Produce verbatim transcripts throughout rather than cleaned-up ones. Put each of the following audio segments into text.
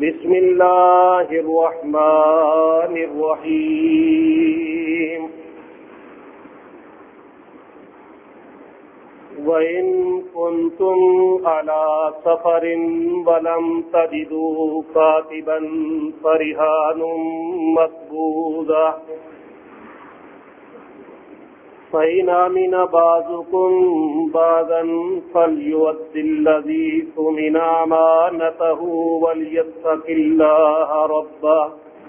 بسم اللہ الرحمن الرحیم وَإِن كُنتُمْ عَلَى سَفَرٍ وَلَمْ تَجِدُوا كَاتِبًا فَرِهَانٌ مَّقْبُوضَةٌ فَإِنْ أَمِنَ بَعْضُكُمْ بَعْضًا فَلْيُؤَدِّ الَّذِي اؤْتُمِنَ أَمَانَتَهُ وَلْيَتَّقِ اللَّهَ رَبَّهُ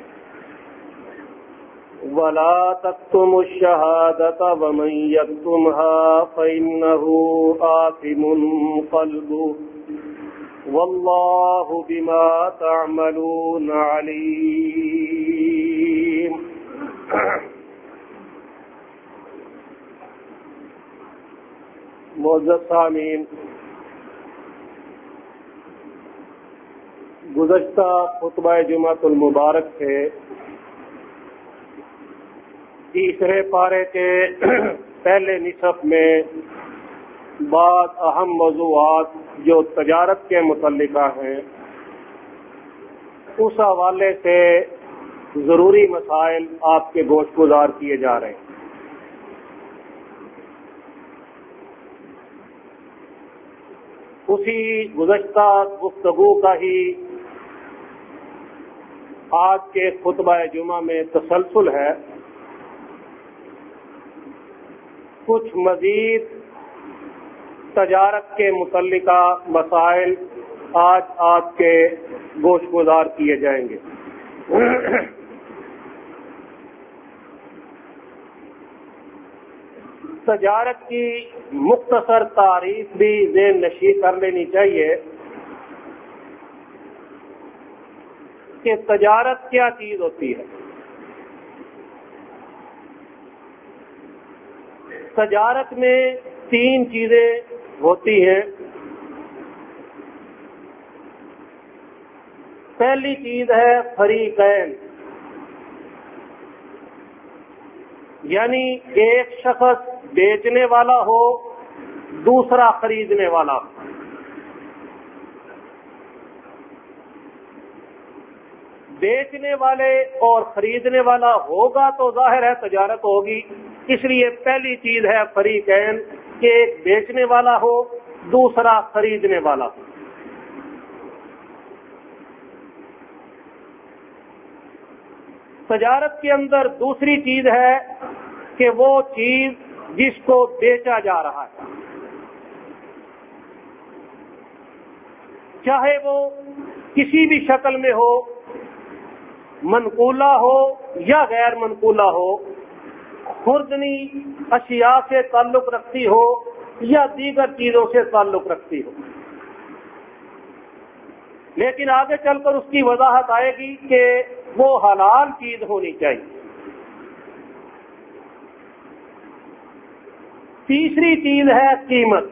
وَلَا تَكْتُمُوا الشَّهَادَةَ وَمَن يَكْتُمْهَا فَإِنَّهُ آثِمٌ قَلْبُهُ وَاللَّهُ بِمَا تَعْمَلُونَ عَلِيمٌ۔ معزز سامعین، گزشتہ خطبہ جمعۃ المبارک سے تیسرے پارے کے پہلے نصف میں بعض اہم موضوعات جو تجارت کے متعلقہ ہیں اس حوالے سے ضروری مسائل آپ کے گوش گزار کیے جا رہے ہیں۔ اسی گزشتہ گفتگو کا ہی آج کے خطبہ جمعہ میں تسلسل ہے۔ کچھ مزید تجارت کے متعلقہ مسائل آج آپ کے گوش گزار کیے جائیں گے۔ تجارت کی مختصر تعریف بھی ذہن نشین کر لینی چاہیے کہ تجارت کیا چیز ہوتی ہے۔ تجارت میں تین چیزیں ہوتی ہیں۔ پہلی چیز ہے فریقین، یعنی ایک شخص بیچنے والا ہو، دوسرا خریدنے والا ہو۔ بیچنے والے اور خریدنے والا ہوگا تو ظاہر ہے تجارت ہوگی، اس لیے پہلی چیز ہے فریقین کہ ایک بیچنے والا ہو، دوسرا خریدنے والا ہو۔ تجارت کے اندر دوسری چیز ہے کہ وہ چیز جس کو بیچا جا رہا ہے، چاہے وہ کسی بھی شکل میں ہو، منقولہ ہو یا غیر منقولہ ہو، خوردنی اشیاء سے تعلق رکھتی ہو یا دیگر چیزوں سے تعلق رکھتی ہو، لیکن آگے چل کر اس کی وضاحت آئے گی کہ وہ حلال چیز ہونی چاہیے۔ تیسری چیز ہے قیمت۔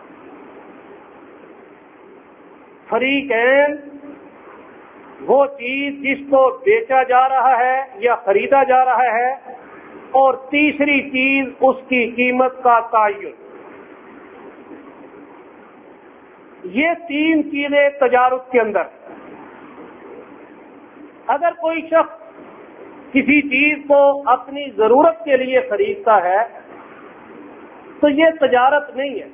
فریقین وہ چیز جس کو بیچا جا رہا ہے یا خریدا جا رہا ہے، اور تیسری چیز اس کی قیمت کا تعین۔ یہ تین چیزیں تجارت کے اندر۔ اگر کوئی شخص کسی چیز کو اپنی ضرورت کے لیے خریدتا ہے تو یہ تجارت نہیں ہے،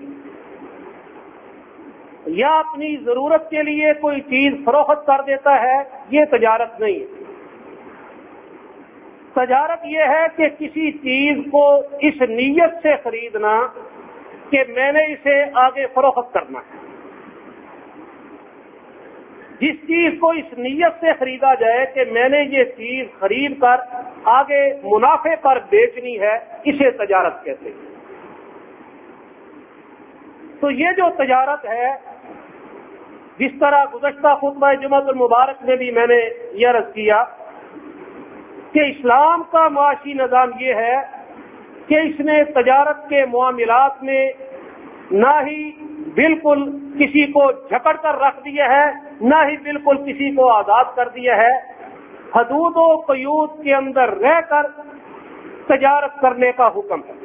یا اپنی ضرورت کے لیے کوئی چیز فروخت کر دیتا ہے، یہ تجارت نہیں ہے۔ تجارت یہ ہے کہ کسی چیز کو اس نیت سے خریدنا کہ میں نے اسے آگے فروخت کرنا ہے۔ جس چیز کو اس نیت سے خریدا جائے کہ میں نے یہ چیز خرید کر آگے منافع پر بیچنی ہے، اسے تجارت کہتے ہیں۔ تو یہ جو تجارت ہے، جس طرح گزشتہ خطبہ جمعۃ المبارک میں بھی میں نے یہ عرض کیا کہ اسلام کا معاشی نظام یہ ہے کہ اس نے تجارت کے معاملات میں نہ ہی بالکل کسی کو جھکڑ کر رکھ دیا ہے، نہ ہی بالکل کسی کو آزاد کر دیا ہے۔ حدود و قیود کے اندر رہ کر تجارت کرنے کا حکم ہے۔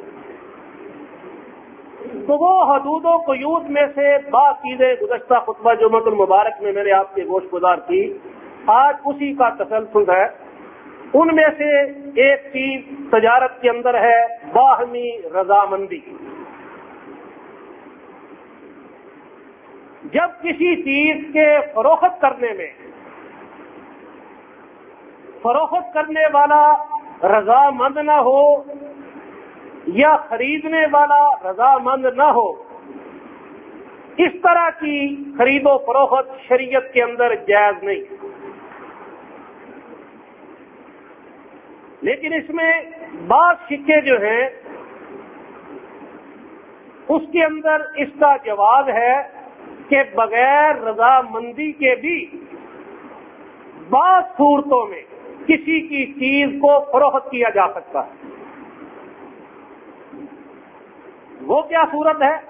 تو وہ حدود و قیود میں سے بعض چیزیں گزشتہ خطبہ جمعۃ المبارک میں میں نے آپ کے گوش گزار کی آج اسی کا تسلسل ہے۔ ان میں سے ایک چیز تجارت کے اندر ہے باہمی رضامندی۔ جب کسی چیز کے فروخت کرنے میں فروخت کرنے والا رضامند نہ ہو یا خریدنے والا رضامند نہ ہو، اس طرح کی خرید و فروخت شریعت کے اندر جائز نہیں۔ لیکن اس میں بعض شکے جو ہیں اس کے اندر اس کا جواز ہے کہ بغیر رضامندی کے بھی بعض صورتوں میں کسی کی چیز کو فروخت کیا جا سکتا ہے۔ وہ کیا صورت ہے؟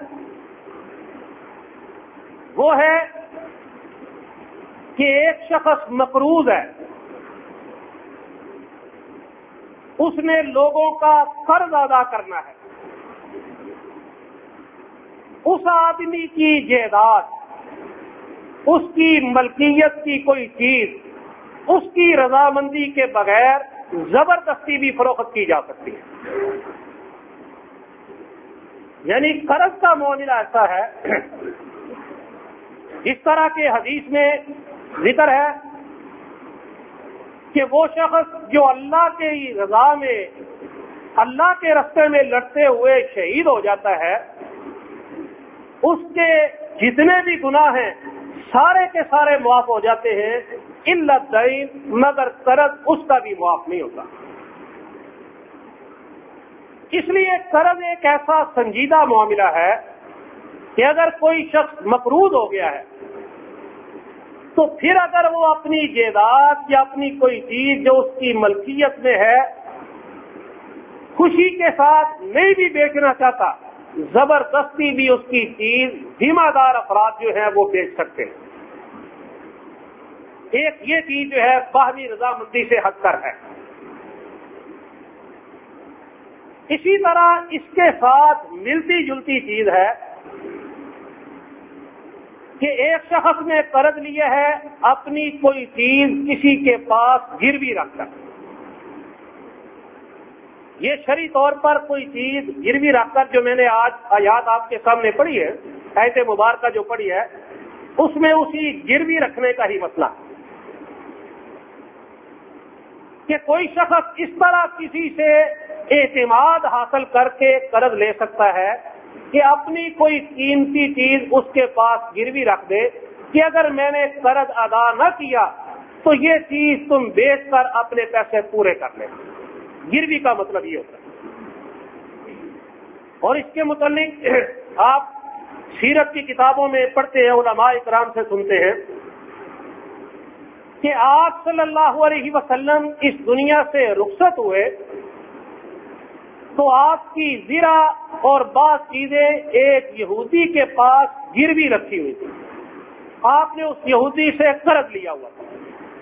وہ ہے کہ ایک شخص مقروض ہے، اس نے لوگوں کا قرض ادا کرنا ہے، اس آدمی کی جائیداد، اس کی ملکیت کی کوئی چیز اس کی رضامندی کے بغیر زبردستی بھی فروخت کی جا سکتی ہے۔ یعنی قرض کا معاملہ ایسا ہے، اس طرح کے حدیث میں ذکر ہے کہ وہ شخص جو اللہ کے رضا میں اللہ کے راستے میں لڑتے ہوئے شہید ہو جاتا ہے، اس کے جتنے بھی گناہ ہیں سارے کے سارے معاف ہو جاتے ہیں، الا الدین، مگر قرض اس کا بھی معاف نہیں ہوتا۔ اس لیے قرض ایک ایسا سنجیدہ معاملہ ہے کہ اگر کوئی شخص مقروض ہو گیا ہے تو پھر اگر وہ اپنی جائیداد یا اپنی کوئی چیز جو اس کی ملکیت میں ہے خوشی کے ساتھ نہیں بھی بیچنا چاہتا، زبردستی بھی اس کی چیز ذمہ دار افراد جو ہیں وہ بیچ سکتے ہیں۔ ایک یہ چیز جو ہے باہمی رضامندی سے ہٹ کر ہے۔ اسی طرح اس کے ساتھ ملتی جلتی چیز ہے کہ ایک شخص نے قرض لیا ہے اپنی کوئی چیز کسی کے پاس گروی رکھ کر، یہ شرعی طور پر کوئی چیز گروی رکھ کر، جو میں نے آج آیات آپ کے سامنے پڑھی ہے، آیت مبارکہ جو پڑھی ہے، اس میں اسی گروی رکھنے کا ہی مسئلہ کہ کوئی شخص اس طرح کسی سے اعتماد حاصل کر کے قرض لے سکتا ہے کہ اپنی کوئی قیمتی چیز اس کے پاس گروی رکھ دے کہ اگر میں نے قرض ادا نہ کیا تو یہ چیز تم بیچ کر اپنے پیسے پورے کر لیں۔ گروی کا مطلب یہ ہوتا ہے۔ اور اس کے متعلق آپ سیرت کی کتابوں میں پڑھتے ہیں، علماء اکرام سے سنتے ہیں کہ آپ صلی اللہ علیہ وسلم اس دنیا سے رخصت ہوئے تو آپ کی زرع اور بعض چیزیں ایک یہودی کے پاس گروی رکھی ہوئی تھی، آپ نے اس یہودی سے قرض لیا ہوا تھا۔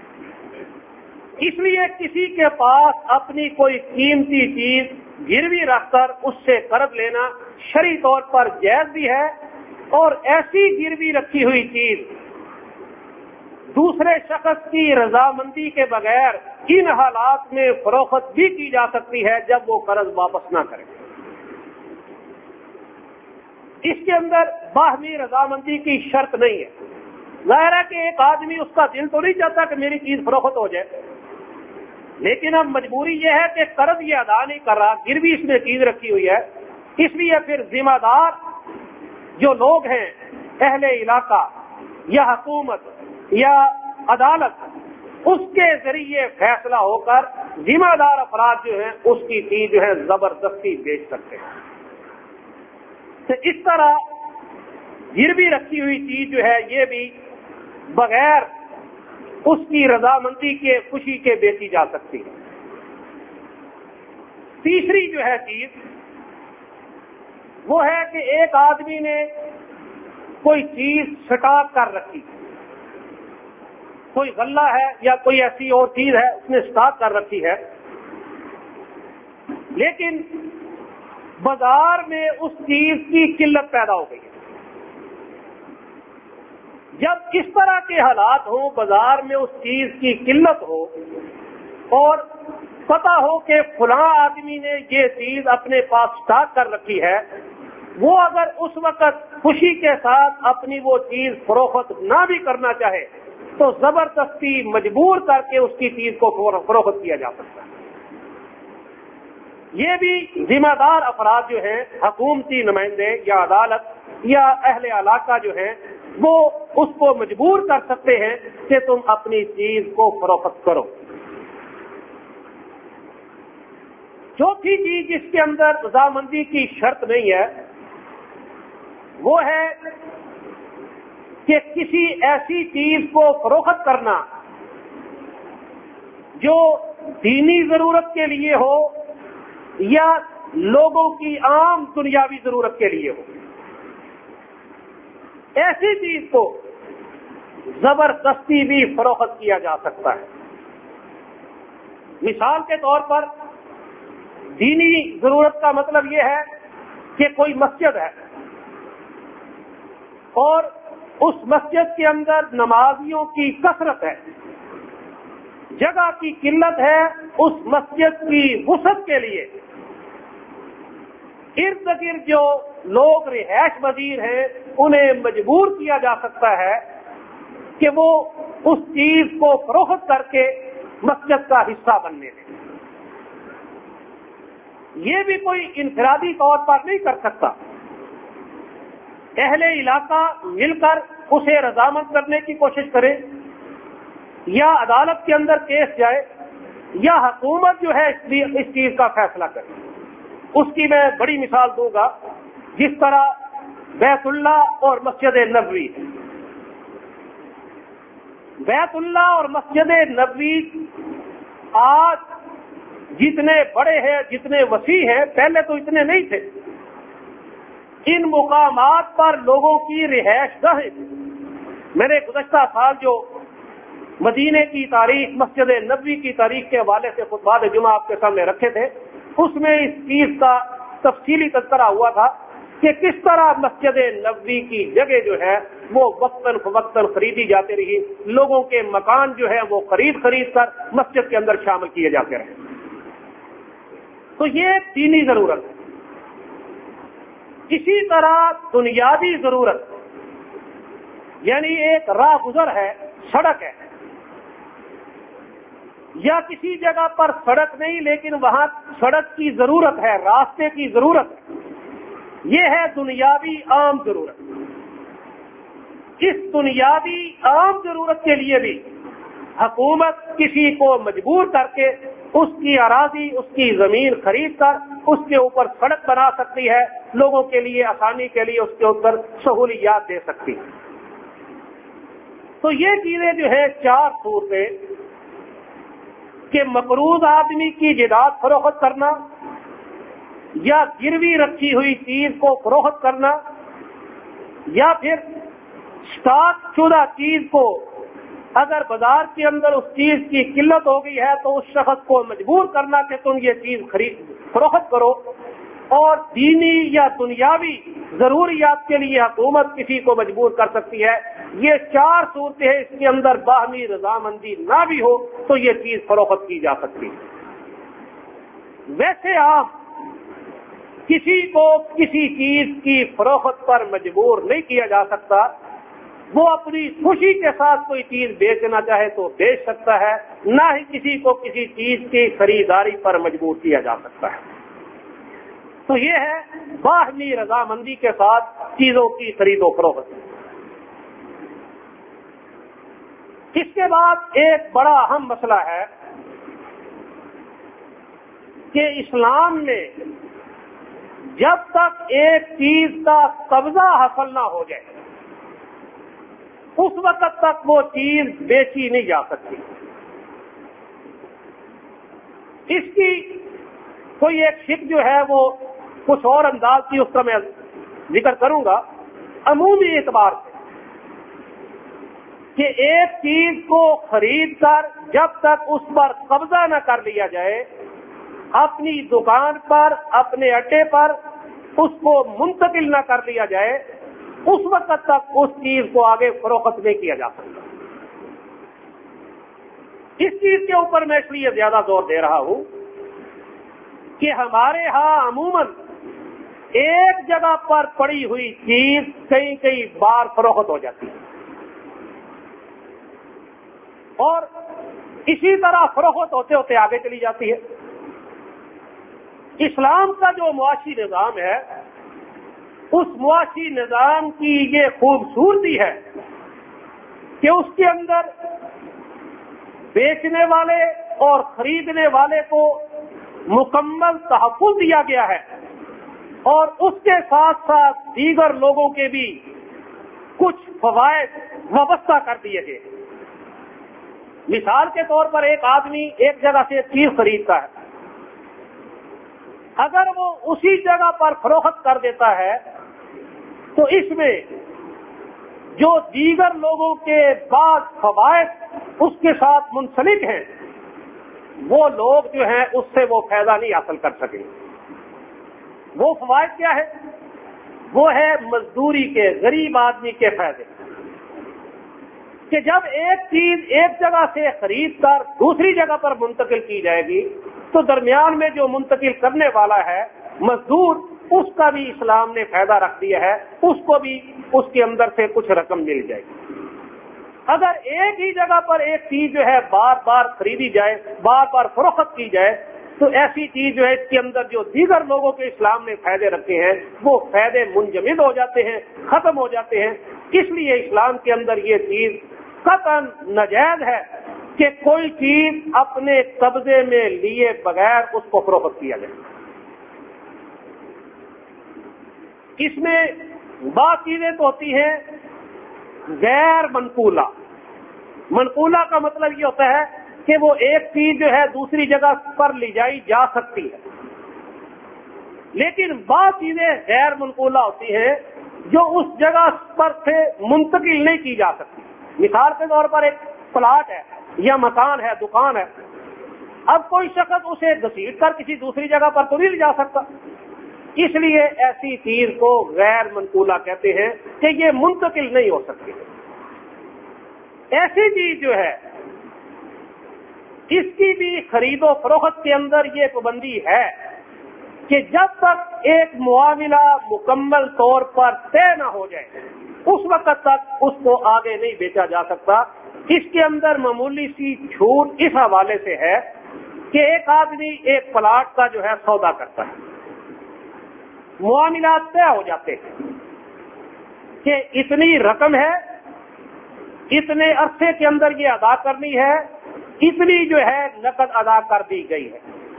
اس لیے کسی کے پاس اپنی کوئی قیمتی چیز گروی رکھ کر اس سے قرض لینا شرعی طور پر جائز بھی ہے، اور ایسی گروی رکھی ہوئی چیز دوسرے شخص کی رضامندی کے بغیر ان حالات میں فروخت بھی کی جا سکتی ہے جب وہ قرض واپس نہ کرے۔ اس کے اندر باہمی رضامندی کی شرط نہیں ہے۔ ظاہر ہے کہ ایک آدمی، اس کا دل تو نہیں چاہتا کہ میری چیز فروخت ہو جائے، لیکن اب مجبوری یہ ہے کہ قرض یہ ادا نہیں کر رہا، گروی اس میں چیز رکھی ہوئی ہے، اس لیے پھر ذمہ دار جو لوگ ہیں، اہل علاقہ یا حکومت یا عدالت، اس کے ذریعے فیصلہ ہو کر ذمہ دار افراد جو ہیں اس کی چیز جو ہے زبردستی بیچ سکتے ہیں۔ تو اس طرح گروی رکھی ہوئی چیز جو ہے یہ بھی بغیر اس کی رضامندی کے، خوشی کے بیچی جا سکتی ہے۔ تیسری جو ہے چیز وہ ہے کہ ایک آدمی نے کوئی چیز سٹاک کر رکھی، کوئی غلہ ہے یا کوئی ایسی اور چیز ہے اس نے سٹاک کر رکھی ہے، لیکن بازار میں اس چیز کی قلت پیدا ہو گئی ہے، جب اس طرح کے حالات ہوں، بازار میں اس چیز کی قلت ہو اور پتہ ہو کہ فلاں آدمی نے یہ چیز اپنے پاس اسٹاک کر رکھی ہے، وہ اگر اس وقت خوشی کے ساتھ اپنی وہ چیز فروخت نہ بھی کرنا چاہے تو زبردستی مجبور کر کے اس کی چیز کو فروخت کیا جا سکتا ہے۔ یہ بھی ذمہ دار افراد جو ہیں، حکومتی نمائندے یا عدالت یا اہل علاقہ جو ہیں، وہ اس کو مجبور کر سکتے ہیں کہ تم اپنی چیز کو فروخت کرو۔ چوتھی چیز جس کے اندر رضامندی کی شرط نہیں ہے وہ ہے کہ کسی ایسی چیز کو فروخت کرنا جو دینی ضرورت کے لیے ہو یا لوگوں کی عام دنیاوی ضرورت کے لیے ہو، ایسی چیز کو زبردستی بھی فروخت کیا جا سکتا ہے۔ مثال کے طور پر دینی ضرورت کا مطلب یہ ہے کہ کوئی مسجد ہے اور اس مسجد کے اندر نمازیوں کی کثرت ہے، جگہ کی قلت ہے، اس مسجد کی وسعت کے لیے ارد گرد جو لوگ رہائش پذیر ہیں انہیں مجبور کیا جا سکتا ہے کہ وہ اس چیز کو فروخت کر کے مسجد کا حصہ بننے دیں۔ یہ بھی کوئی انفرادی طور پر نہیں کر سکتا، اہل علاقہ مل کر اسے رضامند کرنے کی کوشش کرے، یا عدالت کے اندر کیس جائے، یا حکومت جو ہے اس چیز کا فیصلہ کرے۔ اس کی میں بڑی مثال دوں گا، جس طرح بیت اللہ اور مسجد نبوی، بیت اللہ اور مسجد نبوی آج جتنے بڑے ہیں، جتنے وسیع ہیں، پہلے تو اتنے نہیں تھے، ان مقامات پر لوگوں کی رہائش گاہیں تھی۔ میں نے گزشتہ سال جو مدینے کی تاریخ، مسجد نبوی کی تاریخ کے حوالے سے خطبات جمعہ آپ کے سامنے رکھے تھے، اس میں اس چیز کا تفصیلی تذکرہ ہوا تھا کہ کس طرح مسجد نبوی کی جگہ جو ہے وہ وقتاً فوقتاً خریدی جاتی رہی، لوگوں کے مکان جو ہے وہ خرید خرید کر مسجد کے اندر شامل کیے جاتے رہے۔ تو یہ دینی ضرورت ہے۔ اسی طرح دنیاوی ضرورت، یعنی ایک راہ گزر ہے، سڑک ہے، یا کسی جگہ پر سڑک نہیں لیکن وہاں سڑک کی ضرورت ہے، راستے کی ضرورت ہے، یہ ہے دنیاوی عام ضرورت۔ اس دنیاوی عام ضرورت کے لیے بھی حکومت کسی کو مجبور کر کے اس کی اراضی، اس کی زمین خرید کر اس کے اوپر سڑک بنا سکتی ہے، لوگوں کے لیے آسانی کے لیے اس کے اوپر سہولیات دے سکتی ہے۔ تو یہ چیزیں جو ہے چار صورتیں کہ مقروض آدمی کی جائیداد فروخت کرنا، یا گروی رکھی ہوئی چیز کو فروخت کرنا، یا پھر اسٹاک شدہ چیز کو اگر بازار کے اندر اس چیز کی قلت ہو گئی ہے تو اس شخص کو مجبور کرنا کہ تم یہ چیز خرید فروخت کرو، اور دینی یا دنیاوی ضروریات کے لیے حکومت کسی کو مجبور کر سکتی ہے۔ یہ چار صورتیں ہیں، اس کے اندر باہمی رضامندی نہ بھی ہو تو یہ چیز فروخت کی جا سکتی ہے۔ ویسے آپ کسی کو کسی چیز کی فروخت پر مجبور نہیں کیا جا سکتا، وہ اپنی خوشی کے ساتھ کوئی چیز بیچنا چاہے تو بیچ سکتا ہے، نہ ہی کسی کو کسی چیز کی خریداری پر مجبور کیا جا سکتا ہے۔ تو یہ ہے باہمی رضامندی کے ساتھ چیزوں کی خرید و فروخت۔ اس کے بعد ایک بڑا اہم مسئلہ ہے کہ اسلام میں جب تک ایک چیز کا قبضہ حاصل نہ ہو جائے اس وقت تک وہ چیز بیچی نہیں جا سکتی۔ اس کی کوئی ایک شک جو ہے وہ کچھ اور انداز کی، اس کا میں ذکر کروں گا عمومی اعتبار سے، کہ ایک چیز کو خرید کر جب تک اس پر قبضہ نہ کر لیا جائے، اپنی دکان پر، اپنے اڈے پر اس کو منتقل نہ کر لیا جائے، اس وقت تک اس چیز کو آگے فروخت نہیں کیا جا سکتا۔ اس چیز کے اوپر میں اس لیے زیادہ زور دے رہا ہوں کہ ہمارے ہاں عموماً ایک جگہ پر پڑی ہوئی چیز کئی کئی بار فروخت ہو جاتی ہے، اور اسی طرح فروخت ہوتے ہوتے آگے چلی جاتی ہے۔ اسلام کا جو معاشی نظام ہے، اس معاشی نظام کی یہ خوبصورتی ہے کہ اس کے اندر بیچنے والے اور خریدنے والے کو مکمل تحفظ دیا گیا ہے، اور اس کے ساتھ ساتھ دیگر لوگوں کے بھی کچھ فوائد وابستہ کر دیے گئے۔ مثال کے طور پر ایک آدمی ایک جگہ سے ایک چیز خریدتا ہے، اگر وہ اسی جگہ پر فروخت کر دیتا ہے تو اس میں جو دیگر لوگوں کے بعض فوائد اس کے ساتھ منسلک ہیں، وہ لوگ جو ہیں اس سے وہ فائدہ نہیں حاصل کر سکیں۔ وہ فوائد کیا ہے؟ وہ ہے مزدوری کے، غریب آدمی کے فائدے، کہ جب ایک چیز ایک جگہ سے خرید کر دوسری جگہ پر منتقل کی جائے گی تو درمیان میں جو منتقل کرنے والا ہے مزدور، اس کا بھی اسلام نے فائدہ رکھ دیا ہے، اس کو بھی اس کے اندر سے کچھ رقم مل جائے گی۔ اگر ایک ہی جگہ پر ایک چیز جو ہے بار بار خریدی جائے، بار بار فروخت کی جائے، تو ایسی چیز جو ہے اس کے اندر جو دیگر لوگوں کے اسلام نے فائدے رکھے ہیں وہ فائدے منجمد ہو جاتے ہیں، ختم ہو جاتے ہیں۔ اس لیے اسلام کے اندر یہ چیز قطعاً ناجائز ہے کہ کوئی چیز اپنے قبضے میں لیے بغیر اس کو فروخت کیا جائے۔ اس میں بعض چیزیں تو ہوتی ہیں غیر منقولہ۔ منقولہ کا مطلب یہ ہوتا ہے کہ وہ ایک چیز جو ہے دوسری جگہ پر لے جائی جا سکتی ہے، لیکن بعض چیزیں غیر منقولہ ہوتی ہیں جو اس جگہ پر سے منتقل نہیں کی جا سکتی۔ مثال کے طور پر ایک پلاٹ ہے یا مکان ہے، دکان ہے، اب کوئی شخص اسے گھسیٹ کر کسی دوسری جگہ پر تو نہیں لے جا سکتا، اس لیے ایسی چیز کو غیر منقولہ کہتے ہیں کہ یہ منتقل نہیں ہو سکتی۔ ایسی چیز جو ہے اس کی بھی خرید و فروخت کے اندر یہ پابندی ہے کہ جب تک ایک معاملہ مکمل طور پر طے نہ ہو جائے اس وقت تک اس کو آگے نہیں بیچا جا سکتا۔ اس کے اندر معمولی سی چھوٹ اس حوالے سے ہے کہ ایک آدمی ایک پلاٹ کا جو ہے سودا کرتا ہے، معاملات طے ہو جاتے ہیں کہ اتنی رقم ہے، اتنے عرصے کے اندر یہ ادا کرنی ہے، اتنی جو ہے نقد ادا کر دی گئی ہے۔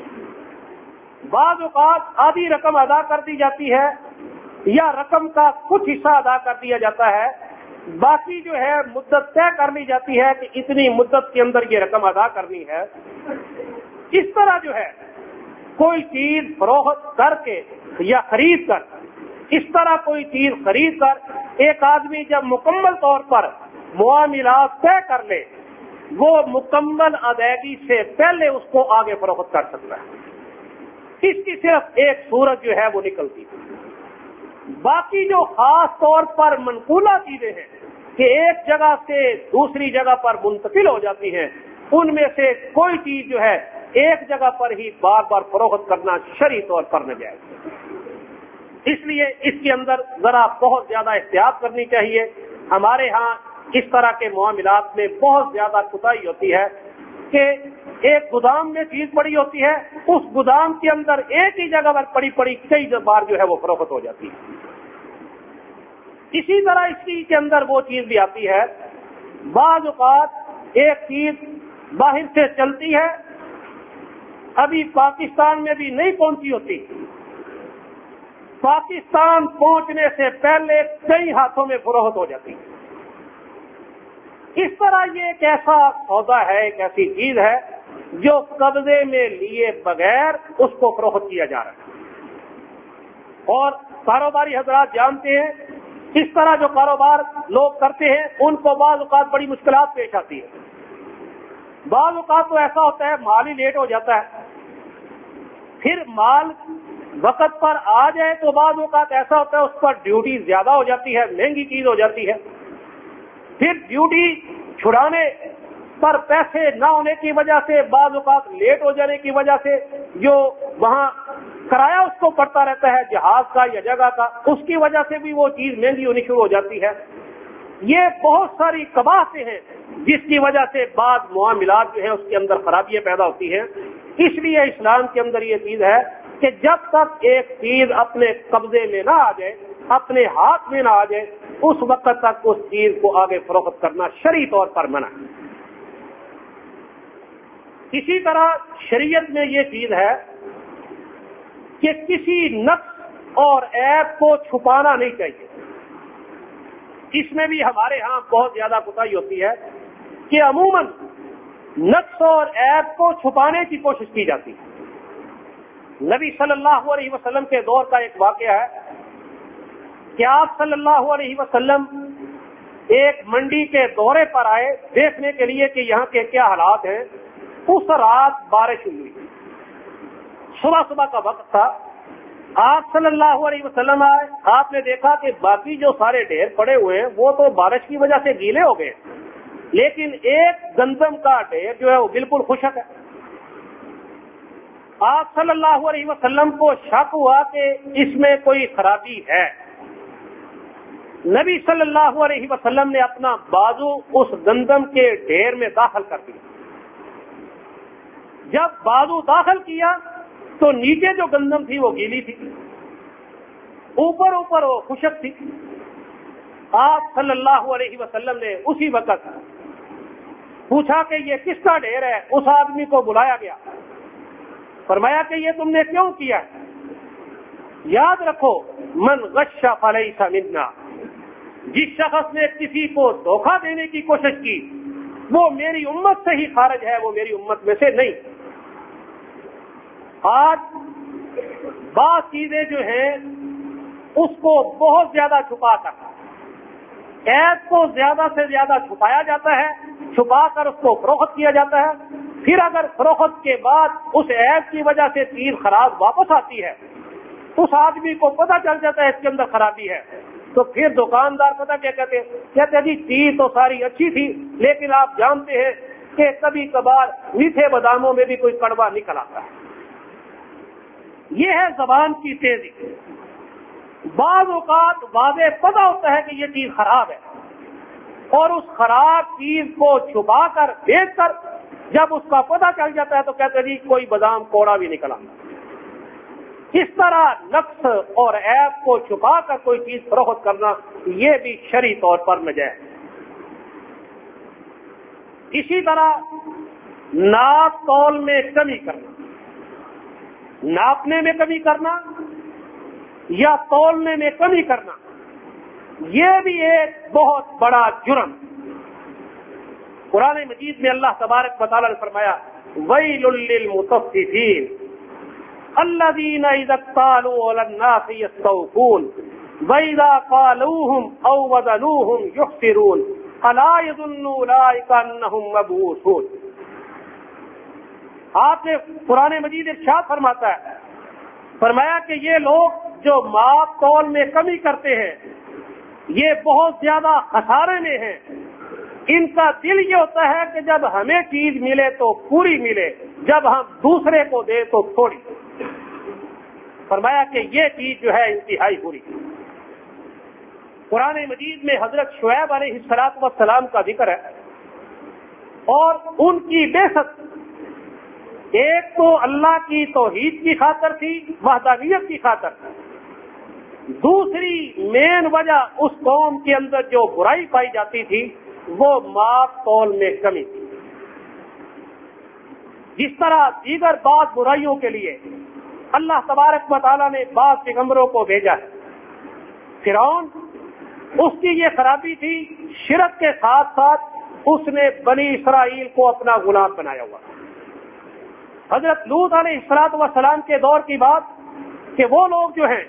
بعض اوقات آدھی رقم ادا کر دی جاتی ہے یا رقم کا کچھ حصہ ادا کر دیا جاتا ہے، باقی جو ہے مدت طے کر لی جاتی ہے کہ اتنی مدت کے اندر یہ رقم ادا کرنی ہے۔ اس طرح جو ہے کوئی چیز فروخت کر کے یا خرید کر، اس طرح کوئی چیز خرید کر ایک آدمی جب مکمل طور پر معاملات طے کر لے، وہ مکمل ادائیگی سے پہلے اس کو آگے فروخت کر سکتا ہے۔ اس کی صرف ایک صورت جو ہے وہ نکلتی ہے۔ باقی جو خاص طور پر منقولہ چیزیں ہیں کہ ایک جگہ سے دوسری جگہ پر منتقل ہو جاتی ہیں، ان میں سے کوئی چیز جو ہے ایک جگہ پر ہی بار بار فروخت کرنا شرعی طور پر ناجائز۔ اس لیے اس کے اندر ذرا بہت زیادہ احتیاط کرنی چاہیے۔ ہمارے ہاں اس طرح کے معاملات میں بہت زیادہ کوتاہی ہوتی ہے کہ ایک گودام میں چیز پڑی ہوتی ہے، اس گودام کے اندر ایک ہی جگہ پر پڑی پڑی کئی بار جو ہے وہ فروخت ہو جاتی ہے۔ اسی طرح اس چیز کے اندر وہ چیز بھی آتی ہے، بعض اوقات ایک چیز باہر سے چلتی ہے، ابھی پاکستان میں بھی نہیں پہنچی ہوتی، پاکستان پہنچنے سے پہلے کئی ہاتھوں میں فروخت ہو جاتی ہے۔ اس طرح یہ ایک ایسا سودا ہے، ایک ایسی چیز ہے جو قبضے میں لیے بغیر اس کو فروخت کیا جا رہا ہے، اور کاروباری حضرات جانتے ہیں اس طرح جو کاروبار لوگ کرتے ہیں ان کو بعض اوقات بڑی مشکلات پیش آتی ہے۔ بعض اوقات تو ایسا ہوتا ہے مال ہی لیٹ ہو جاتا ہے، پھر مال وقت پر آ جائے تو بعض اوقات ایسا ہوتا ہے اس پر ڈیوٹی زیادہ ہو جاتی ہے، مہنگی چیز ہو جاتی ہے، پھر ڈیوٹی چھڑانے پر پیسے نہ ہونے کی وجہ سے، بعض اوقات لیٹ ہو جانے کی وجہ سے جو وہاں کرایہ اس کو پڑتا رہتا ہے جہاز کا یا جگہ کا، اس کی وجہ سے بھی وہ چیز مہنگی ہونی شروع ہو جاتی ہے۔ یہ بہت ساری قباحتیں ہیں جس کی وجہ سے بعض معاملات جو ہیں اس کے اندر خرابیاں پیدا ہوتی ہیں۔ اس لیے اسلام کے اندر یہ چیز ہے کہ جب تک ایک چیز اپنے قبضے میں نہ آ جائے، اپنے ہاتھ میں نہ آ جائے، اس وقت تک اس چیز کو آگے فروخت کرنا شرعی طور پر منع ہے۔ اسی طرح شریعت میں یہ چیز ہے کہ کسی نقص اور عیب کو چھپانا نہیں چاہیے۔ اس میں بھی ہمارے ہاں بہت زیادہ کوتاہی ہوتی ہے کہ عموماً نقص اور عیب کو چھپانے کی کوشش کی جاتی ہے۔ نبی صلی اللہ علیہ وسلم کے دور کا ایک واقعہ ہے کہ آپ صلی اللہ علیہ وسلم ایک منڈی کے دورے پر آئے دیکھنے کے لیے کہ یہاں کے کیا حالات ہیں۔ اس رات بارش ہوئی، صبح صبح کا وقت تھا، آپ صلی اللہ علیہ وسلم آئے، آپ نے دیکھا کہ باقی جو سارے ڈھیر پڑے ہوئے ہیں وہ تو بارش کی وجہ سے گیلے ہو گئے، لیکن ایک گندم کا ڈھیر جو ہے وہ بالکل خشک ہے۔ آپ صلی اللہ علیہ وسلم کو شک ہوا کہ اس میں کوئی خرابی ہے۔ نبی صلی اللہ علیہ وسلم نے اپنا بازو اس گندم کے ڈھیر میں داخل کر دیا۔ جب بازو داخل کیا تو نیچے جو گندم تھی وہ گیلی تھی، اوپر اوپر وہ خشک تھی۔ آپ صلی اللہ علیہ وسلم نے اسی وقت پوچھا کہ یہ کس کا ڈھیر ہے؟ اس آدمی کو بلایا گیا، فرمایا کہ یہ تم نے کیوں کیا؟ یاد رکھو من غش فلیس منا، جس شخص نے کسی کو دھوکہ دینے کی کوشش کی وہ میری امت سے ہی خارج ہے، وہ میری امت میں سے نہیں۔ آج بعض چیزیں جو ہیں اس کو بہت زیادہ چھپا کر، عیب کو زیادہ سے زیادہ چھپایا جاتا ہے، چھپا کر اس کو فروخت کیا جاتا ہے۔ پھر اگر فروخت کے بعد اس عیب کی وجہ سے چیز خراب واپس آتی ہے، اس آدمی کو پتہ چل جاتا ہے اس کے اندر خرابی ہے، تو پھر دکاندار پتہ کیا کہتے ہیں؟ کہتے ہیں جی چیز تو ساری اچھی تھی، لیکن آپ جانتے ہیں کہ کبھی کبھار میٹھے باداموں میں بھی کوئی کڑوا نکل آتا ہے۔ یہ ہے زبان کی تیزی۔ بعض اوقات واضح پتہ ہوتا ہے کہ یہ چیز خراب ہے، اور اس خراب چیز کو چھپا کر بیچ کر جب اس کا پتہ چل جاتا ہے تو کہتے ہیں جی کوئی بادام کوڑا بھی نکل آتا ہے۔ اس طرح نقص اور عیب کو چھپا کر کوئی چیز فروخت کرنا یہ بھی شرعی طور پر ناجائز۔ اسی طرح ناپ تول میں کمی کرنا، ناپنے میں کمی کرنا یا تولنے میں کمی کرنا، یہ بھی ایک بہت بڑا جرم۔ قرآن مجید میں اللہ تبارک و تعالیٰ نے فرمایا وَيْلٌ لِّلْمُطَفِّفِينَ الَّذِينَ إِذَا اكْتَالُوا عَلَى النَّاسِ يَسْتَوْفُونَ وَإِذَا قَالُوهُمْ أَوْ وَزَنُوهُمْ يُخْسِرُونَ أَلَا يَظُنُّ أُولَٰئِكَ أَنَّهُم مَّبْعُوثُونَ۔ آپ نے قرآن مجید ارشاد فرماتا ہے، فرمایا کہ یہ لوگ جو ماپ تول میں کمی کرتے ہیں یہ بہت زیادہ خسارے میں ہیں۔ ان کا دل یہ ہوتا ہے کہ جب ہمیں چیز ملے تو پوری ملے، جب ہم دوسرے کو دے تو تھوڑی۔ فرمایا کہ یہ چیز جو ہے انتہائی بری۔ قرآن مجید میں حضرت شعیب علیہ الصلوۃ والسلام کا ذکر ہے، اور ان کی بعثت ایک تو اللہ کی توحید کی خاطر تھی، وحدانیت کی خاطر، دوسری مین وجہ اس قوم کے اندر جو برائی پائی جاتی تھی وہ ماپ تول میں کمی تھی۔ جس طرح دیگر بعض برائیوں کے لیے اللہ تبارک و تعالیٰ نے بعض پیغمبروں کو بھیجا ہے، فرعون اس کی یہ خرابی تھی، شرک کے ساتھ ساتھ اس نے بنی اسرائیل کو اپنا غلام بنایا ہوا۔ حضرت لوط علیہ الصلوۃ والسلام کے دور کی بات کہ وہ لوگ جو ہیں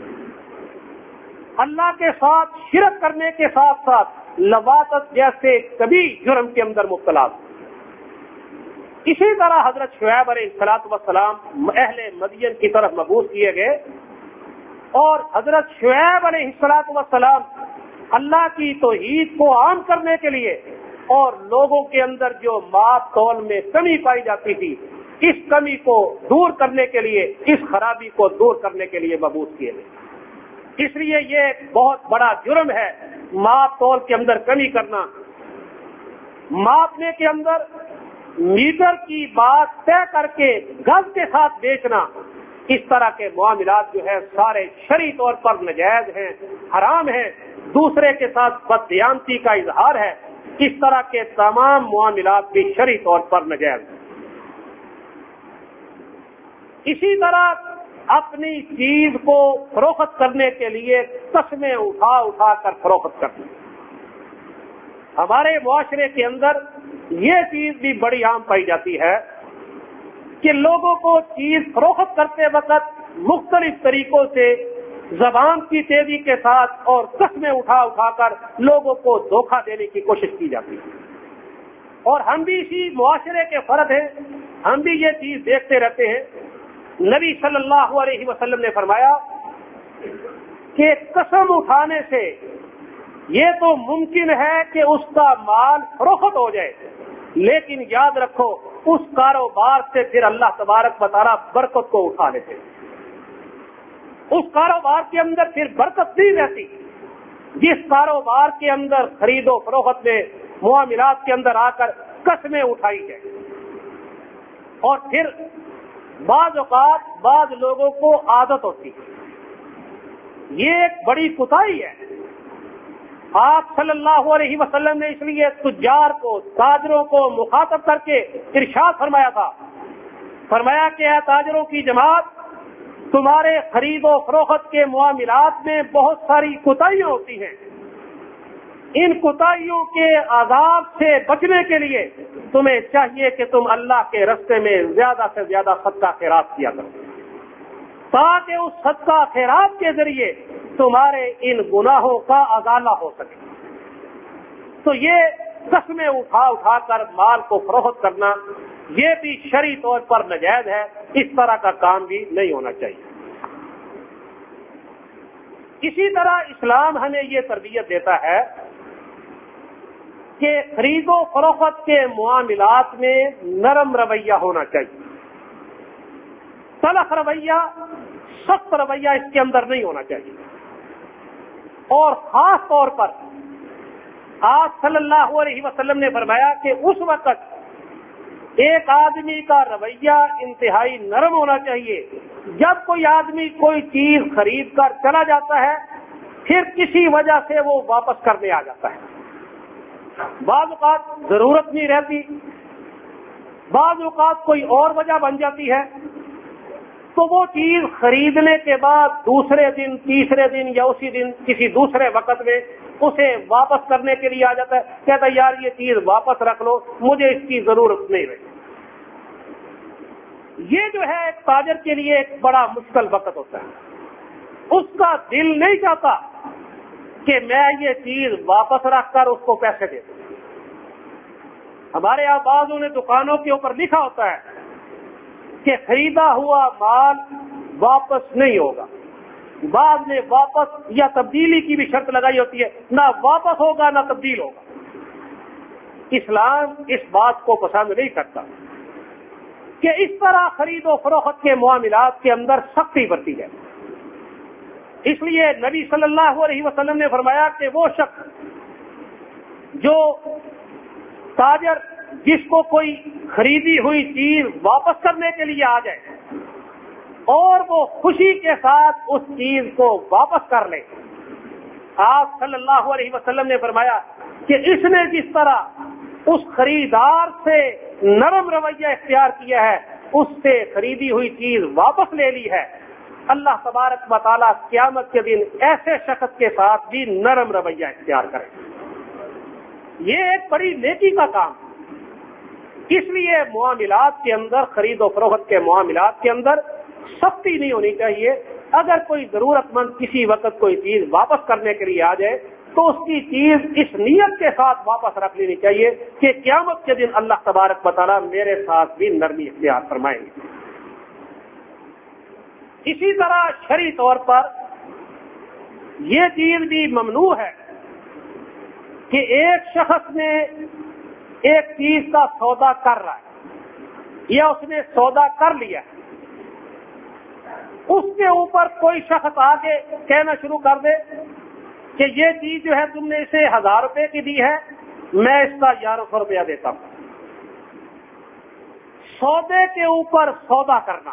اللہ کے ساتھ شرک کرنے کے ساتھ ساتھ لواطت جیسے کبھی جرم کے اندر مبتلا، اسی طرح حضرت شعیب علیہ الصلوۃ والسلام اہل مدین کی طرف مبعوث کیے گئے، اور حضرت شعیب علیہ الصلوۃ والسلام اللہ کی توحید کو عام کرنے کے لیے اور لوگوں کے اندر جو ماپ تول میں کمی پائی جاتی تھی، اس کمی کو دور کرنے کے لیے، اس خرابی کو دور کرنے کے لیے مبعوث کیے گئے۔ اس لیے یہ ایک بہت بڑا جرم ہے ماپ تول کے اندر کمی کرنا، ماپنے کے اندر میٹر کی بات طے کر کے گز کے ساتھ بیچنا، اس طرح کے معاملات جو ہے سارے شرعی طور پر ناجائز ہیں، حرام ہیں، دوسرے کے ساتھ بددیانتی کا اظہار ہے۔ اس طرح کے تمام معاملات بھی شرعی طور پر ناجائز ہیں۔ اسی طرح اپنی چیز کو فروخت کرنے کے لیے قسمیں اٹھا اٹھا کر فروخت کرنا، ہمارے معاشرے کے اندر یہ چیز بھی بڑی عام پائی جاتی ہے کہ لوگوں کو چیز فروخت کرتے وقت مختلف طریقوں سے زبان کی تیزی کے ساتھ اور قسمیں اٹھا اٹھا کر لوگوں کو دھوکہ دینے کی کوشش کی جاتی ہے، اور ہم بھی اسی معاشرے کے فرد ہیں، ہم بھی یہ چیز دیکھتے رہتے ہیں۔ نبی صلی اللہ علیہ وسلم نے فرمایا کہ قسم اٹھانے سے یہ تو ممکن ہے کہ اس کا مال فروخت ہو جائے، لیکن یاد رکھو اس کاروبار سے پھر اللہ تبارک و تعالیٰ برکت کو اٹھا لیتے، اس کاروبار کے اندر پھر برکت نہیں رہتی۔ جس کاروبار کے اندر خرید و فروخت میں معاملات کے اندر آ کر قسمیں اٹھائی جائے، اور پھر بعض اوقات بعض لوگوں کو عادت ہوتی ہے، یہ ایک بڑی کوتاہی ہے۔ آپ صلی اللہ علیہ وسلم نے اس لیے تجار کو، تاجروں کو مخاطب کر کے ارشاد فرمایا تھا، فرمایا کہ اے تاجروں کی جماعت، تمہارے خرید و فروخت کے معاملات میں بہت ساری کوتاہیاں ہوتی ہیں، ان کوتاہیوں کے عذاب سے بچنے کے لیے تمہیں چاہیے کہ تم اللہ کے راستے میں زیادہ سے زیادہ صدقہ خیرات کیا کرو، تاکہ اس صدقہ خیرات کے ذریعے تمہارے ان گناہوں کا ازالہ ہو سکے۔ تو یہ قسمیں اٹھا اٹھا کر مال کو فروخت کرنا یہ بھی شرعی طور پر ناجائز ہے، اس طرح کا کام بھی نہیں ہونا چاہیے۔ اسی طرح اسلام ہمیں یہ تربیت دیتا ہے کہ خرید و فروخت کے معاملات میں نرم رویہ ہونا چاہیے، تلخ رویہ، سخت رویہ اس کے اندر نہیں ہونا چاہیے۔ اور خاص طور پر آپ صلی اللہ علیہ وسلم نے فرمایا کہ اس وقت ایک آدمی کا رویہ انتہائی نرم ہونا چاہیے جب کوئی آدمی کوئی چیز خرید کر چلا جاتا ہے، پھر کسی وجہ سے وہ واپس کرنے آ جاتا ہے۔ بعض اوقات ضرورت نہیں رہتی، بعض اوقات کوئی اور وجہ بن جاتی ہے، تو وہ چیز خریدنے کے بعد دوسرے دن، تیسرے دن یا اسی دن کسی دوسرے وقت میں اسے واپس کرنے کے لیے آ جاتا ہے، کہتا ہے یار یہ چیز واپس رکھ لو، مجھے اس کی ضرورت نہیں رہی۔ یہ جو ہے ایک تاجر کے لیے ایک بڑا مشکل وقت ہوتا ہے، اس کا دل نہیں چاہتا کہ میں یہ چیز واپس رکھ کر اس کو پیسے دے دوں۔ ہمارے یہاں بعضوں نے دکانوں کے اوپر لکھا ہوتا ہے کہ خریدا ہوا مال واپس نہیں ہوگا، بعض نے واپس یا تبدیلی کی بھی شرط لگائی ہوتی ہے، نہ واپس ہوگا نہ تبدیل ہوگا۔ اسلام اس بات کو پسند نہیں کرتا کہ اس طرح خرید و فروخت کے معاملات کے اندر سختی برتی جائے۔ اس لیے نبی صلی اللہ علیہ وسلم نے فرمایا کہ وہ شخص جو تاجر جس کو کوئی خریدی ہوئی چیز واپس کرنے کے لیے آ جائے اور وہ خوشی کے ساتھ اس چیز کو واپس کر لے، آپ صلی اللہ علیہ وسلم نے فرمایا کہ اس نے جس طرح اس خریدار سے نرم رویہ اختیار کیا ہے، اس سے خریدی ہوئی چیز واپس لے لی ہے، اللہ تبارک و تعالیٰ قیامت کے دن ایسے شخص کے ساتھ بھی نرم رویہ اختیار کرے۔ یہ ایک بڑی نیکی کا کام، اس لیے معاملات کے اندر، خرید و فروخت کے معاملات کے اندر سختی نہیں ہونی چاہیے۔ اگر کوئی ضرورت مند کسی وقت کوئی چیز واپس کرنے کے لیے آ جائے تو اس کی چیز اس نیت کے ساتھ واپس رکھ لینی چاہیے کہ قیامت کے دن اللہ تبارک و تعالیٰ میرے ساتھ بھی نرمی اختیار فرمائیں گے۔ اسی طرح شرعی طور پر یہ چیز بھی ممنوع ہے کہ ایک شخص نے ایک چیز کا سودا کر رہا ہے یا اس نے سودا کر لیا، اس کے اوپر کوئی شخص آگے کہنا شروع کر دے کہ یہ چیز جو ہے تم نے اسے ہزار روپے کی دی ہے، میں اس کا گیارہ سو روپیہ دیتا ہوں۔ سودے کے اوپر سودا کرنا،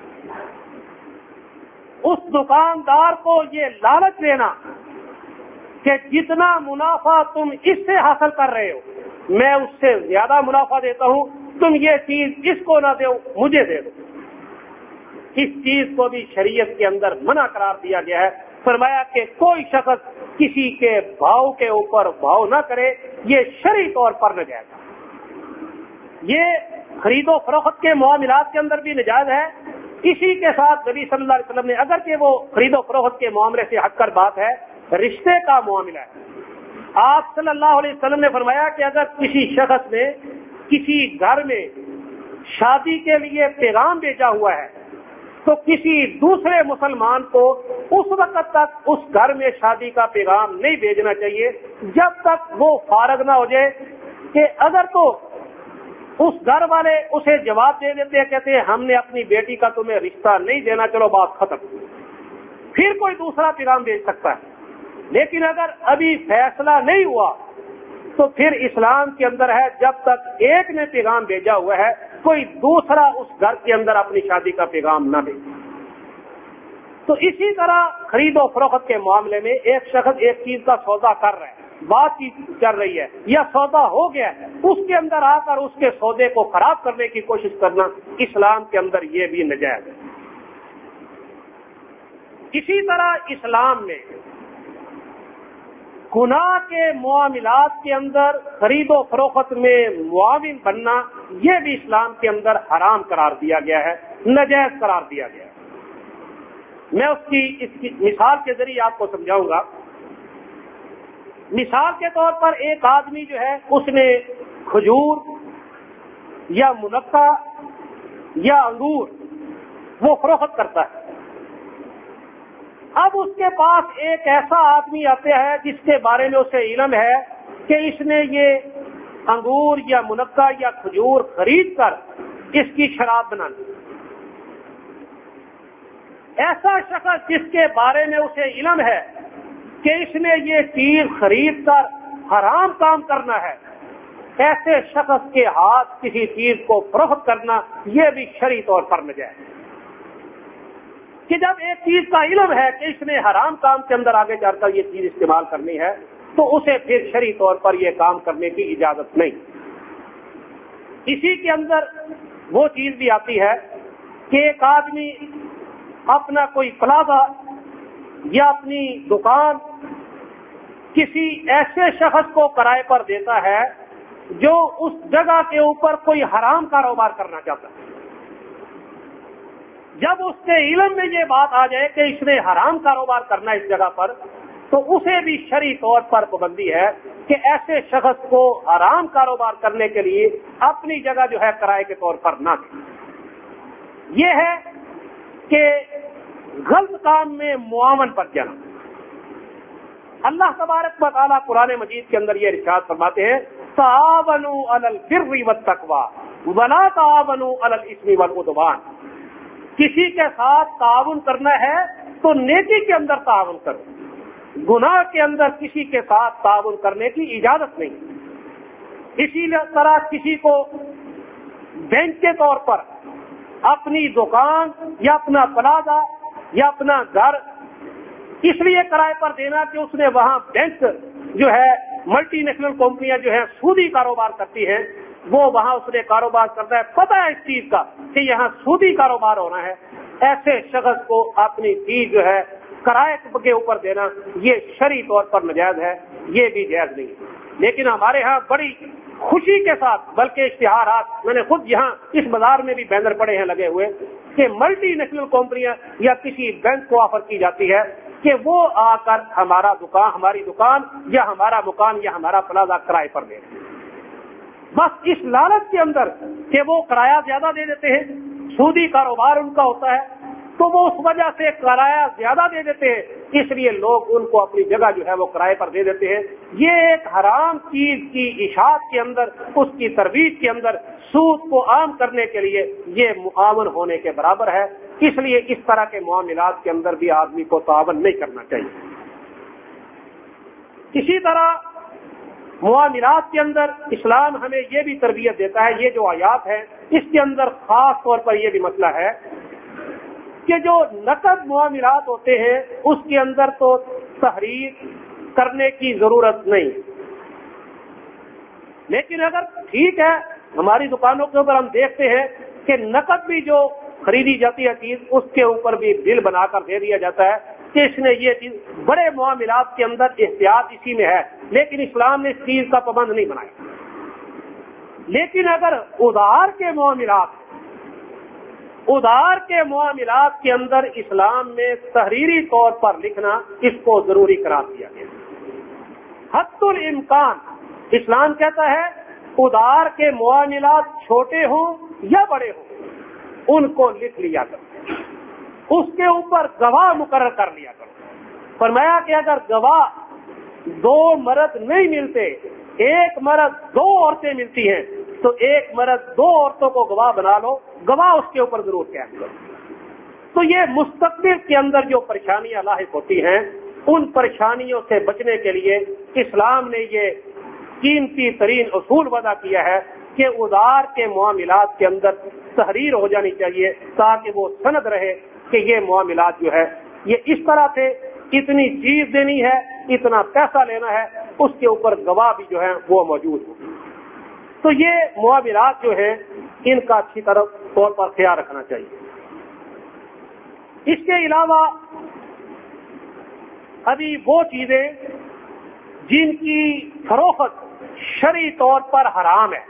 اس دکاندار کو یہ لالچ دینا کہ جتنا منافع تم اس سے حاصل کر رہے ہو میں اس سے زیادہ منافع دیتا ہوں، تم یہ چیز اس کو نہ دو مجھے دے دو، اس چیز کو بھی شریعت کے اندر منع قرار دیا گیا ہے۔ فرمایا کہ کوئی شخص کسی کے بھاؤ کے اوپر بھاؤ نہ کرے، یہ شرعی طور پر ناجائز ہے۔ یہ خرید و فروخت کے معاملات کے اندر بھی ناجائز ہے۔ اسی کے ساتھ نبی صلی اللہ علیہ وسلم نے، اگر کہ وہ خرید و فروخت کے معاملے سے ہٹ کر بات ہے، رشتے کا معاملہ ہے، آپ صلی اللہ علیہ وسلم نے فرمایا کہ اگر کسی شخص نے کسی گھر میں شادی کے لیے پیغام بھیجا ہوا ہے تو کسی دوسرے مسلمان کو اس وقت تک اس گھر میں شادی کا پیغام نہیں بھیجنا چاہیے جب تک وہ فارغ نہ ہو جائے، کہ اگر تو اس گھر والے اسے جواب دے دیتے ہیں، کہتے ہیں ہم نے اپنی بیٹی کا تمہیں رشتہ نہیں دینا، چلو بات ختم، پھر کوئی دوسرا پیغام بھیج سکتا ہے۔ لیکن اگر ابھی فیصلہ نہیں ہوا تو پھر اسلام کے اندر ہے جب تک ایک نے پیغام بھیجا ہوا ہے کوئی دوسرا اس گھر کے اندر اپنی شادی کا پیغام نہ بھیجے۔ تو اسی طرح خرید و فروخت کے معاملے میں ایک شخص ایک چیز کا سودا کر رہا ہے، بات چیت چل رہی ہے یا سودا ہو گیا ہے، اس کے اندر آ کر اس کے سودے کو خراب کرنے کی کوشش کرنا اسلام کے اندر یہ بھی ناجائز ہے۔ اسی طرح اسلام میں گناہ کے معاملات کے اندر خرید و فروخت میں معاون بننا یہ بھی اسلام کے اندر حرام قرار دیا گیا ہے، ناجائز قرار دیا گیا ہے۔ میں اس کی اس کی مثال کے ذریعے آپ کو سمجھاؤں گا۔ مثال کے طور پر ایک آدمی جو ہے اس نے کھجور یا منقع یا انگور وہ فروخت کرتا ہے۔ اب اس کے پاس ایک ایسا آدمی آتا ہے جس کے بارے میں اسے علم ہے کہ اس نے یہ انگور یا منقع یا کھجور خرید کر اس کی شراب بنانی۔ ایسا شخص جس کے بارے میں اسے علم ہے کہ اس نے یہ چیز خرید کر حرام کام کرنا ہے، ایسے شخص کے ہاتھ کسی چیز کو فروخت کرنا یہ بھی شرعی طور پر ناجائز ہے۔ کہ جب ایک چیز کا علم ہے کہ اس نے حرام کام کے اندر آگے چل کر یہ چیز استعمال کرنی ہے تو اسے پھر شرعی طور پر یہ کام کرنے کی اجازت نہیں۔ اسی کے اندر وہ چیز بھی آتی ہے کہ ایک آدمی اپنا کوئی پلازا یا اپنی دکان کسی ایسے شخص کو کرائے پر دیتا ہے جو اس جگہ کے اوپر کوئی حرام کاروبار کرنا چاہتا ہے۔ جب اس کے علم میں یہ بات آ جائے کہ اس نے حرام کاروبار کرنا اس جگہ پر تو اسے بھی شرعی طور پر پابندی ہے کہ ایسے شخص کو حرام کاروبار کرنے کے لیے اپنی جگہ جو ہے کرائے کے طور پر نہ دے۔ یہ ہے کہ غلط کام میں معاون پر جانا۔ اللہ تبارک و تعالیٰ قرآن مجید کے اندر یہ ارشاد فرماتے ہیں تعاونوا علی البر والتقوی ولا تعاونوا علی الاثم والعدوان۔ کسی کے ساتھ تعاون کرنا ہے تو نیکی کے اندر تعاون کرو، گناہ کے اندر کسی کے ساتھ تعاون کرنے کی اجازت نہیں۔ اسی طرح کسی کو بینک کے طور پر اپنی دکان یا اپنا پلازا یا اپنا گھر اس لیے کرائے پر دینا کہ اس نے وہاں بینک جو ہے ملٹی نیشنل کمپنیاں جو ہیں سودی کاروبار کرتی ہیں، وہ وہاں اس نے کاروبار کرتا ہے، پتہ ہے اس چیز کا کہ یہاں سودی کاروبار ہونا ہے، ایسے شخص کو اپنی چیز جو ہے کرائے کے اوپر دینا یہ شرعی طور پر ناجائز ہے، یہ بھی جائز نہیں ہے۔ لیکن ہمارے ہاں بڑی خوشی کے ساتھ بلکہ اشتہارات، میں نے خود یہاں اس بازار میں بھی بینر پڑے ہیں لگے ہوئے کہ ملٹی نیشنل کمپنیاں یا کسی بینک کو آفر کی جاتی ہے کہ وہ آ کر ہمارا دکان ہماری دکان یا ہمارا مکان یا ہمارا پلازا کرائے پر دے، بس اس لالچ کے اندر کہ وہ کرایہ زیادہ دے دیتے ہیں، سودی کاروبار ان کا ہوتا ہے تو وہ اس وجہ سے کرایہ زیادہ دے دیتے ہیں، اس لیے لوگ ان کو اپنی جگہ جو ہے وہ کرائے پر دے دیتے ہیں۔ یہ ایک حرام چیز کی اشاعت کے اندر، اس کی ترویج کے اندر سود کو عام کرنے کے لیے یہ معاون ہونے کے برابر ہے، اس لیے اس طرح کے معاملات کے اندر بھی آدمی کو تعاون نہیں کرنا چاہیے۔ اسی طرح معاملات کے اندر اسلام ہمیں یہ بھی تربیت دیتا ہے، یہ جو آیات ہے اس کے اندر خاص طور پر یہ بھی مسئلہ ہے کہ جو نقد معاملات ہوتے ہیں اس کے اندر تو تحریر کرنے کی ضرورت نہیں، لیکن اگر ٹھیک ہے ہماری دکانوں کے اوپر ہم دیکھتے ہیں کہ نقد بھی جو خریدی جاتی ہے چیز اس کے اوپر بھی بل بنا کر دے دیا جاتا ہے کہ اس نے یہ چیز، بڑے معاملات کے اندر احتیاط اسی میں ہے، لیکن اسلام نے اس چیز کا پابند نہیں بنایا۔ لیکن اگر ادھار کے معاملات ادھار کے معاملات کے اندر اسلام نے تحریری طور پر لکھنا اس کو ضروری قرار دیا گیا۔ حد الامکان اسلام کہتا ہے ادھار کے معاملات چھوٹے ہوں یا بڑے ہوں ان کو لکھ لیا کرو، اس کے اوپر گواہ مقرر کر لیا کرو۔ فرمایا کہ اگر گواہ دو مرد نہیں ملتے، ایک مرد دو عورتیں ملتی ہیں تو ایک مرد دو عورتوں کو گواہ بنا لو، گواہ اس کے اوپر ضرور قائم کرو۔ تو یہ مستقبل کے اندر جو پریشانیاں لاحق ہوتی ہیں ان پریشانیوں سے بچنے کے لیے اسلام نے یہ قیمتی ترین اصول وضع کیا ہے کہ ادھار کے معاملات کے اندر تحریر ہو جانی چاہیے تاکہ وہ سند رہے کہ یہ معاملات جو ہے یہ اس طرح سے اتنی چیز دینی ہے، اتنا پیسہ لینا ہے، اس کے اوپر گواہ بھی جو ہے وہ موجود ہو۔ تو یہ معاملات جو ہیں ان کا اچھی طرح طور پر خیال رکھنا چاہیے۔ اس کے علاوہ ابھی وہ چیزیں جن کی فروخت شرعی طور پر حرام ہے،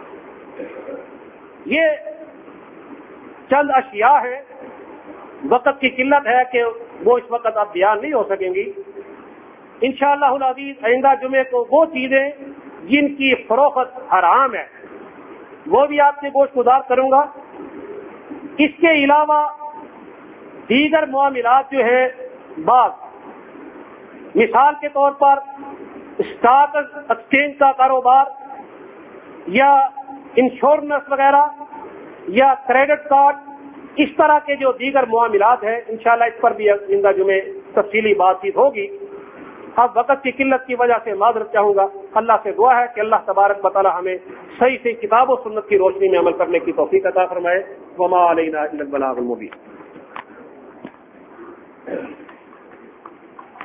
یہ چند اشیاء ہیں، وقت کی قلت ہے کہ وہ اس وقت اب بیان نہیں ہو سکیں گی۔ انشاءاللہ العزیز آئندہ جمعے کو وہ چیزیں جن کی فروخت حرام ہے وہ بھی آپ سے گوشت گزار کروں گا۔ اس کے علاوہ دیگر معاملات جو ہیں بعض، مثال کے طور پر اسٹاک ایکسچینج کا کاروبار یا انشورنس وغیرہ یا کریڈٹ کارڈ، اس طرح کے جو دیگر معاملات ہیں انشاءاللہ اس پر بھی آئندہ جمعے تفصیلی بات چیت ہوگی۔ اب وقت کی قلت کی وجہ سے معذرت چاہوں گا۔ اللہ سے دعا ہے کہ اللہ تبارک و تعالی ہمیں صحیح سے کتاب و سنت کی روشنی میں عمل کرنے کی توفیق عطا فرمائے۔ وما علینا الا البلاغ المبین۔